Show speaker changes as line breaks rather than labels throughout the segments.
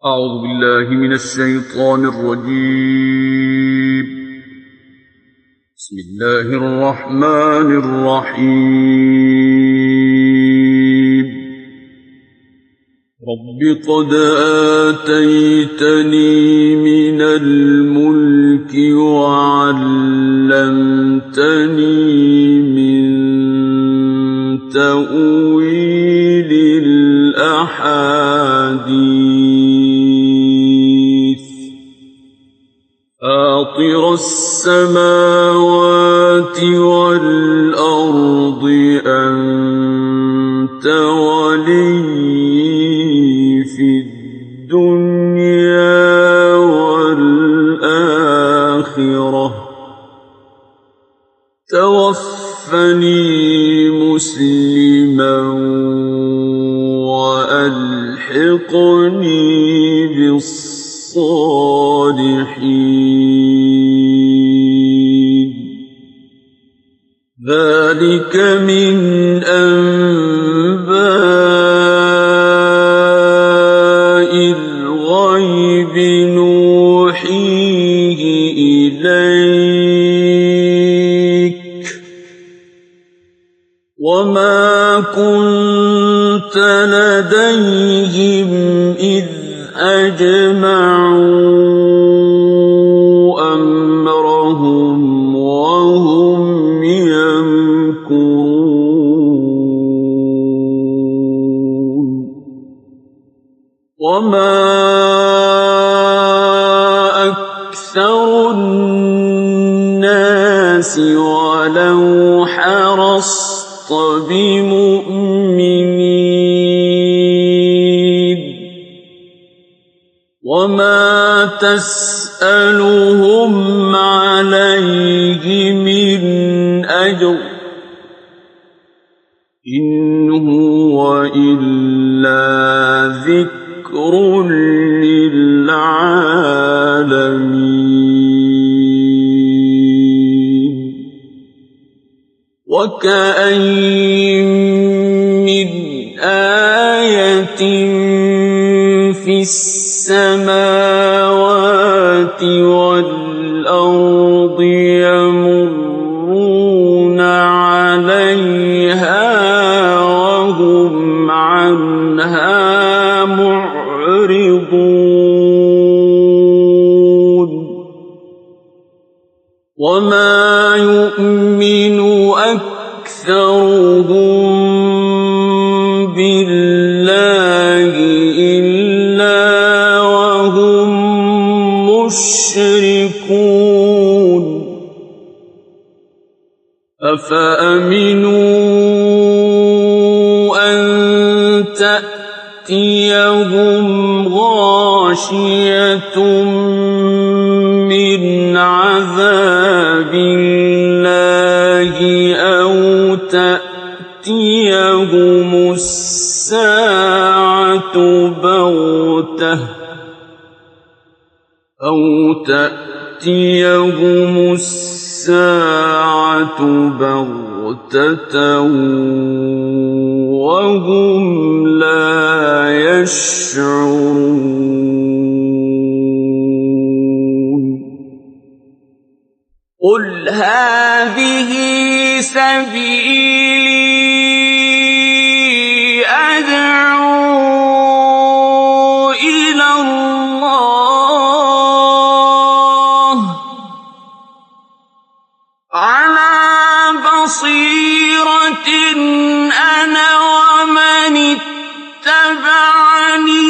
أعوذ بالله من الشيطان الرجيم. بسم الله الرحمن الرحيم. رب قد آتيتني من الملك وعلمتني من تأويل الأحاديث فاطر السماوات والأرض أنت ولي في الدنيا والآخرة توفني مسلما وألحقني بالصالحين. ذلك من أنباء الغيب نوحيه إليك وما كنت لديهم إذ أجمعوا أمرهم وهم يمكرون. وما أكثر الناس ولو حرصت بمؤمنين. وما تسألهم عليه من أجر إن هو إلا ذكر للعالمين. وكأين من آية في السماوات والأرض يمرون عليها وهم عنها معرضون. وما يؤمن أكثرهم بالله إلا وهم مشركون. أفأمنوا أن تأتيهم غاشية من عذاب الله أو تأتيهم الساعة بغتة وهم لا يشعرون. قل هذه سبيلي أدعو إلى الله على بصيرة أنا ومن اتبعني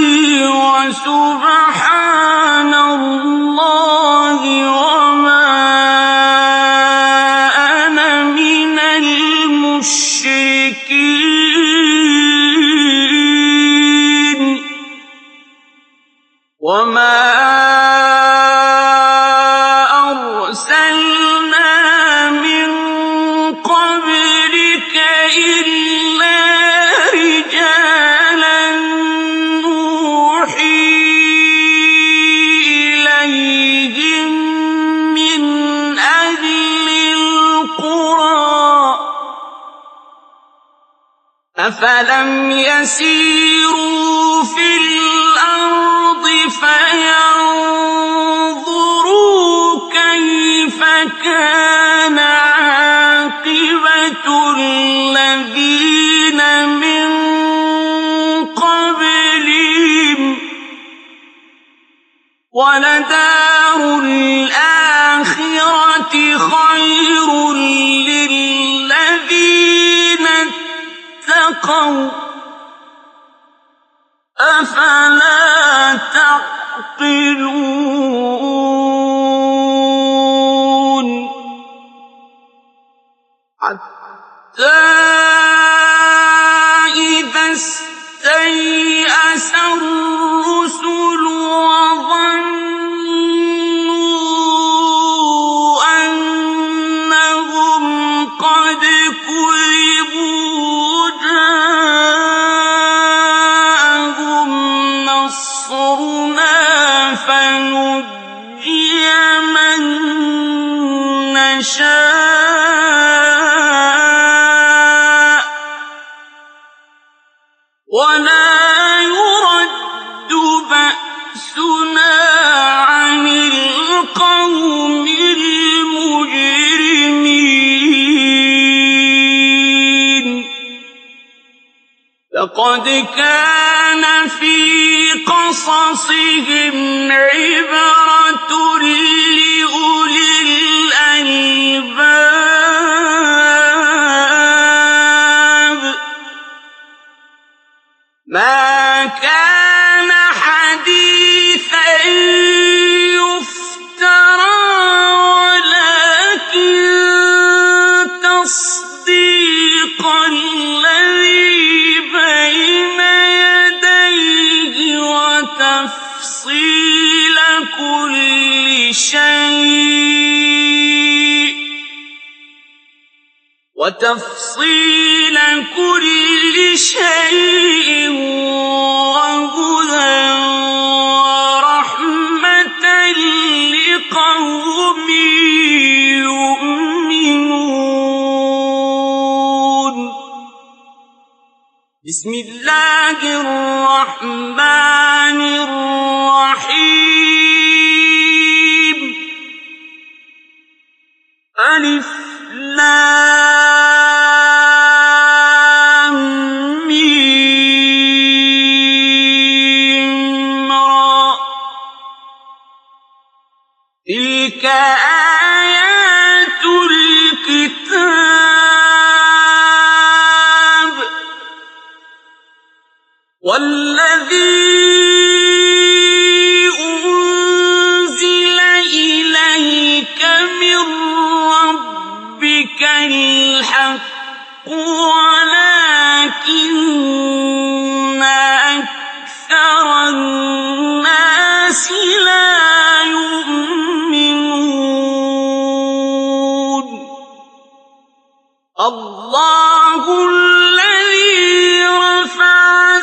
وسبحان الله وما أنا من المشركين. وما أرسلنا من قبلك إلا رجالا نوحي إليهم من أهل القرى أفلم يسيروا في الأرض وَلَدَارُ الْآخِرَةِ خَيْرٌ لِّلَّذِينَ اتَّقَوْا ۗ أَفَلَا تَعْقِلُونَ حَتَّىٰ إِذَا اسْتَيْأَسَ الرُّسُلُ وَظَنُّوا أَنَّهُمْ قَدْ كُذِبُوا جَاءَهُمْ نَصْرُنَا فَنُجِّيَ مَن نَّشَاءُ وَلَا يُرَدُّ بَأْسُنَا عَنِ الْقَوْمِ الْمُجْرِمِينَ لَقَدْ كَانَ فِي قَصَصِهِمْ عِبْرَةٌ لِّأُولِي الْأَلْبَابِ مَا كَانَ حَدِيثًا يُفْتَرَىٰ وَلَٰكِن تَصْدِيقَ الَّذِي بَيْنَ يَدَيْهِ وَتَفْصِيلَ كُلِّ شَيْءٍ وَهُدًى وَرَحْمَةً لِّقَوْمٍ يُؤْمِنُونَ بسم الله الرحمن الرحيم ألف لام ميم را تلك آيات الكتاب والذي أنزل إليك من ربك الحق ولكن أكثر الناس لا يؤمنون الله الذي رفع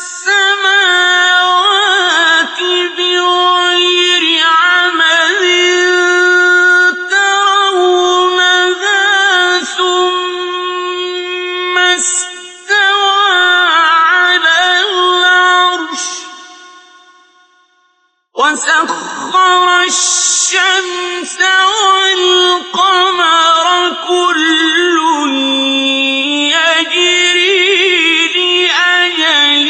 السماوات بغير عمد ترونها ثم استوى على العرش وسخر الشمس والقمر كل يجري لأجل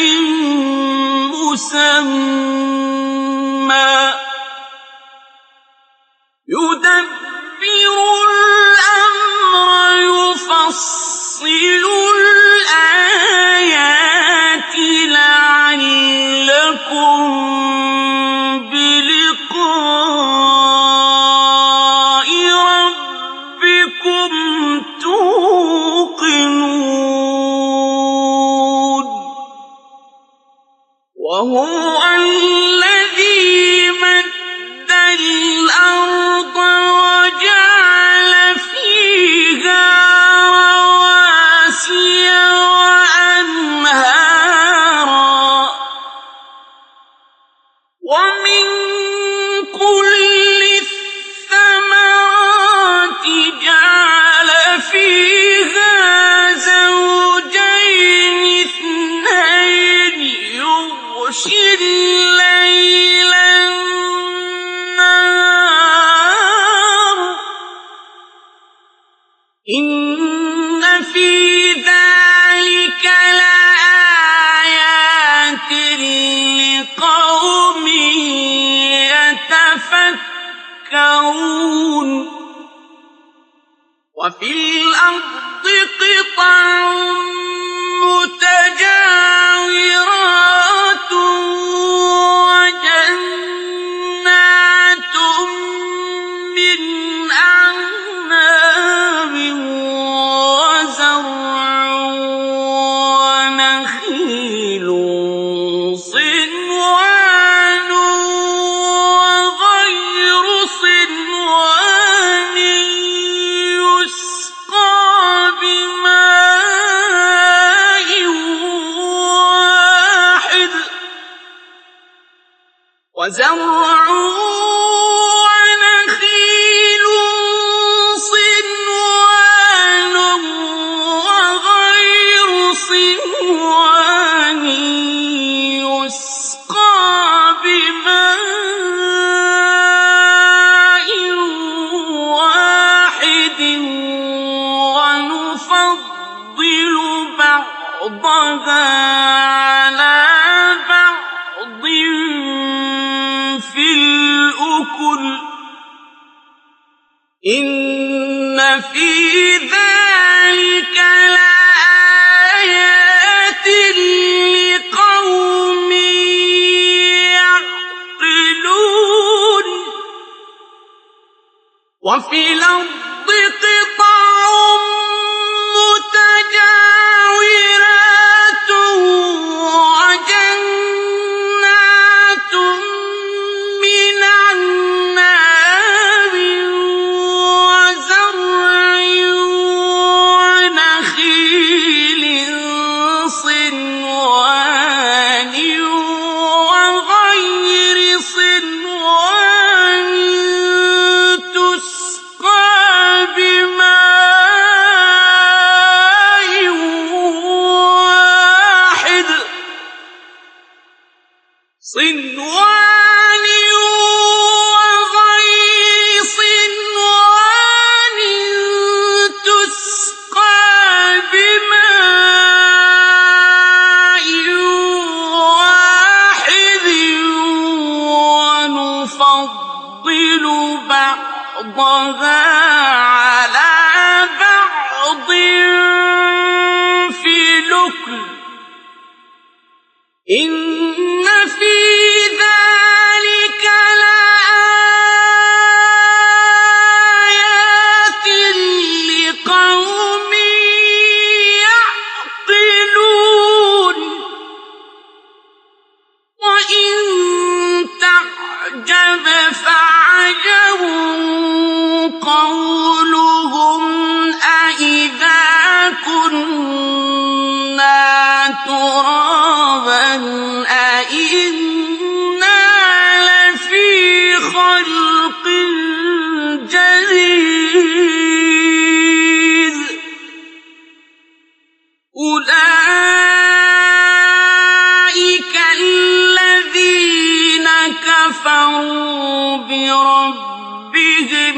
مسمى يدبر الأمر يفصل الآيات لعلكم بلقاء ربكم توقنون وهو الذي مد الأرض وجعل فيها رواسي وأنهارا ومن كل الثمرات جعل فيها زوجين اثنين يغشي الليل النهار إن في ذلك لآيات لقوم يَسْمَعُونَ وَفِي الْأَرْضِ قِطَعٌ مُتَجَاوِرَاتٌ وَجَنَّاتٌ مِّنْ أَعْنَابٍ وَزَرْعٌ وَنَخِيلٌ صِنْوَانٌ وَغَيْرُ صِنْوَانٍ يُسْقَىٰ بِمَاءٍ وَاحِدٍ وَزَرْعٌ وَنَخِيلٌ صِنْوَانٌ وَغَيْرُ صِنْوَانٍ يُسْقَىٰ بِمَاءٍ وَاحِدٍ وَنُفَضِّلُ بَعْضَهَا عَلَىٰ بَعْضٍ فِي الْأُكُلِ ۚ إِنَّ فِي ذَٰلِكَ لَآيَاتٍ لِّقَوْمٍ يَعْقِلُونَ وَفِي الْأَرْضِ قِطَعٌ مُتَجَاوِرَاتٌ وَجَنَّاتٌ مِّنْ أَعْنَابٍ وَزَرْعٍ وَنَخِيلٍ صِنْوَانٍ وَغَيْرِ صِنْوَانٍ تُسْقَىٰ بِمَاءٍ وَاحِدٍ صِنْوَانٍ وَغَيْرِ صِنْوَانٍ تُسْقَىٰ بِمَاءٍ وَاحِدٍ وَنُفَضِّلُ بَعْضَهَا عَلَىٰ بَعْضٍ فِي الْأُكُلِ ۚ إِنَّ فِي ذَٰلِكَ لَآيَاتٍ لِّقَوْمٍ يَعْقِلُونَ وَإِن تَعْجَبْ فَعَجَبٌ قَوْلُهُمْ أَإِذَا كُنَّا تُرَابًا أَإِنَّا لَفِي خَلْقٍ جَدِيدٍ أُولَٰئِكَ الَّذِينَ كَفَرُوا بِرَبِّهِمْ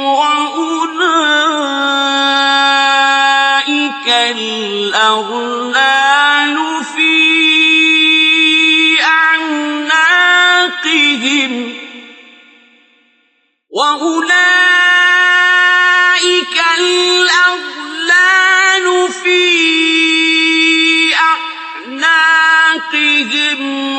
وَأُولَٰئِكَ الْأَغْلَالُ فِي أَعْنَاقِهِمْ وَأُولَٰئِكَ الْأَغْلَالُ فِي أَعْنَاقِهِمْ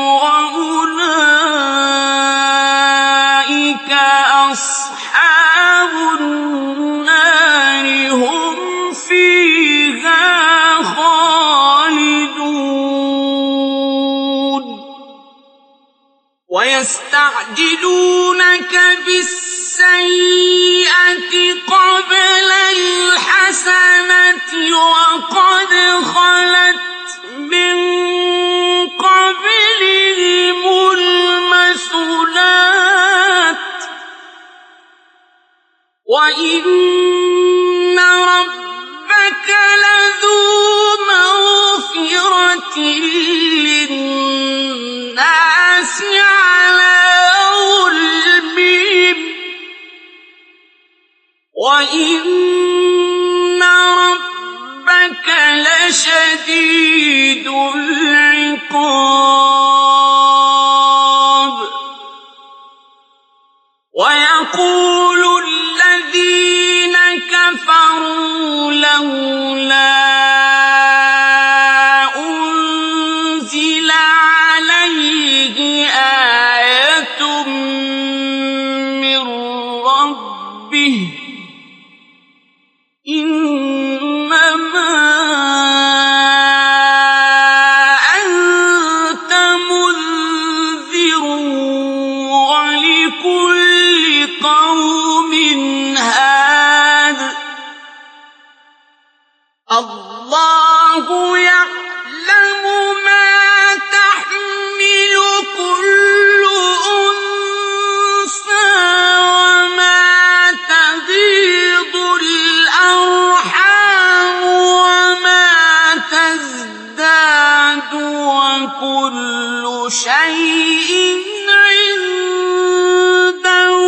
وَأُولَٰئِكَ أَصْحَابُ النَّارِ هُمْ فِيهَا خَالِدُونَ وَيَسْتَعْجِلُونَكَ بِالسَّيِّئَةِ قَبْلَ الْحَسَنَةِ وَقَدْ خَلَتْ مِن قَبْلِهِمُ الْمَثُلَاتُ ۗ وَإِنَّ رَبَّكَ لَذُو مَغْفِرَةٍ لِّلنَّاسِ عَلَىٰ ظُلْمِهِمْ وَإِنَّ رَبَّكَ لَشَدِيدُ الْعِقَابِ وَيَقُولُ بقوم هاد الله يعلم ما تحمل كل أنثى وما تغيض الأرحام وما تزداد وكل شيء عنده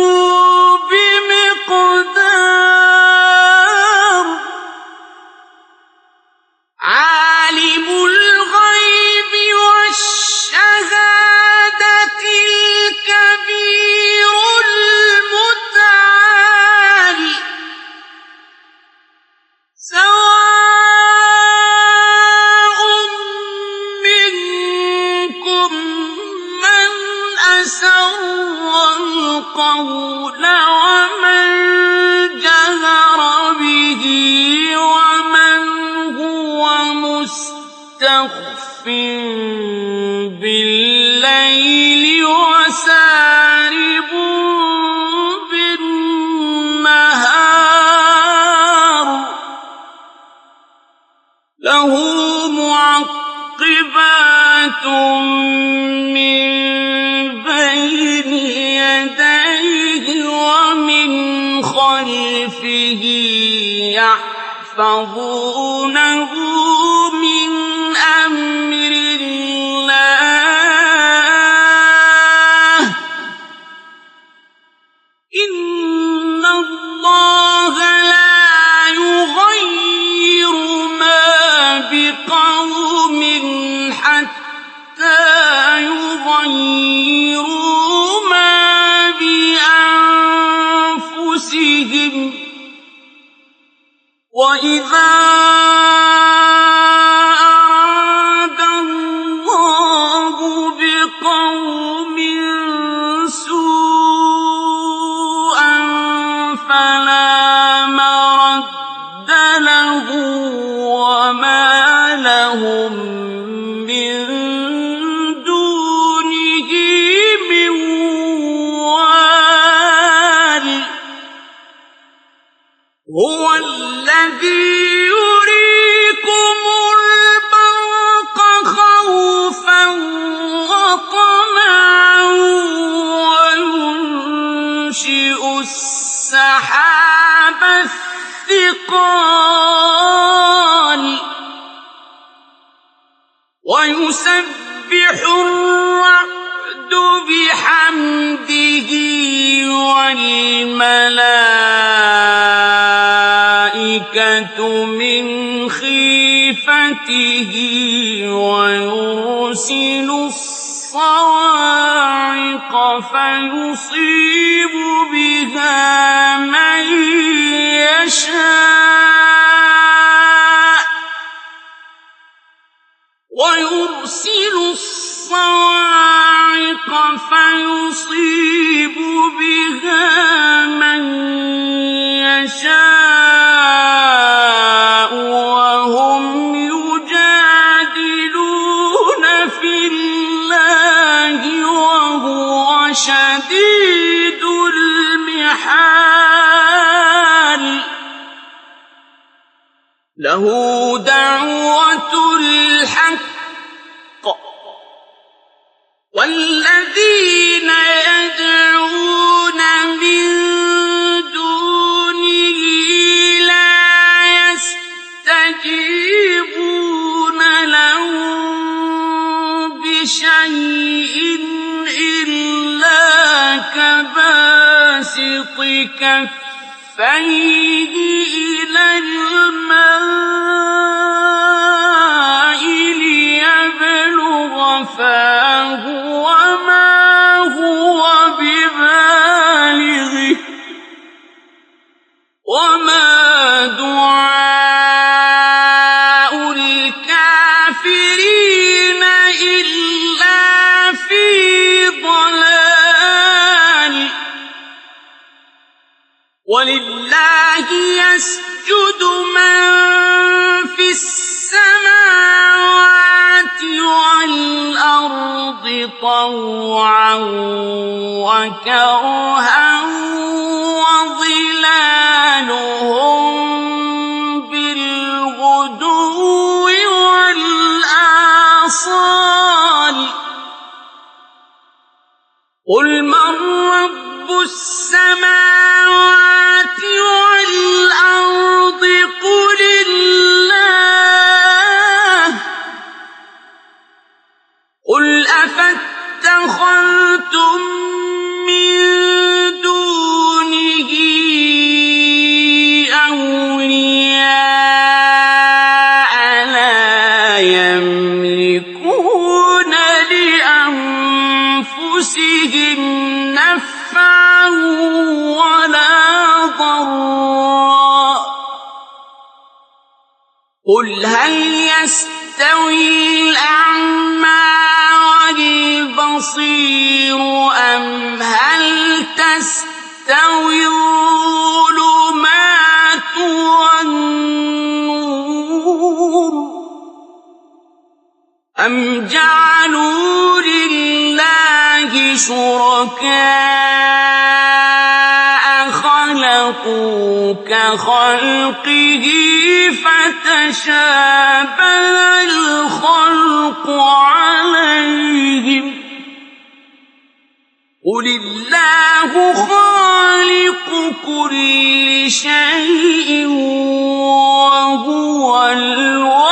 بمقدار عالم الغيب والشهادة الكبير المتعال سواء منكم من أسر القول ومن جهر به ومن هو مستخف بالليل وسارب بالنهار له معقبات من بين يديه ومن خلفه يحفظونه من أمر الله إن الله لا يغير ما بقوم حتى يغيروا ما بأنفسهم وإذا أراد الله بقوم سوءا فلا مرد له وما لهم من دونه من وال هو الذي يريكم البرق خوفا وطمعا وينشئ السحاب الثقال ويسبح الرعد بحمده والملائكة من خيفته ويرسل الصواعق فيصيب بها من يشاء ويرسل الصواعق فيصيب بها من يشاء وهم يجادلون في الله وهو شديد المحال له دعوة الحق والذين يدعون من دونه لا يستجيبون لهم بشيء إلا كباسط كفيه إلى الماء ليبلغ فاه وما هو ببالغه وما دعاء الكافرين إلا في ضلال ولله يسجد من في السماوات والأرض طوعا وكرها من رب السماوات والأرض قل الله قل أفاتخذتم من دونه أولياء لا يملكون لأنفسهم نفعا ولا ضرا قل هل يستوي الأعمى والبصير أم هل تستوي الظلمات والنور أم جعلوا لله شركاء خلقوا كخلقه فتشابه الخلق عليهم قل الله خالق كل شيء وهو الوحيد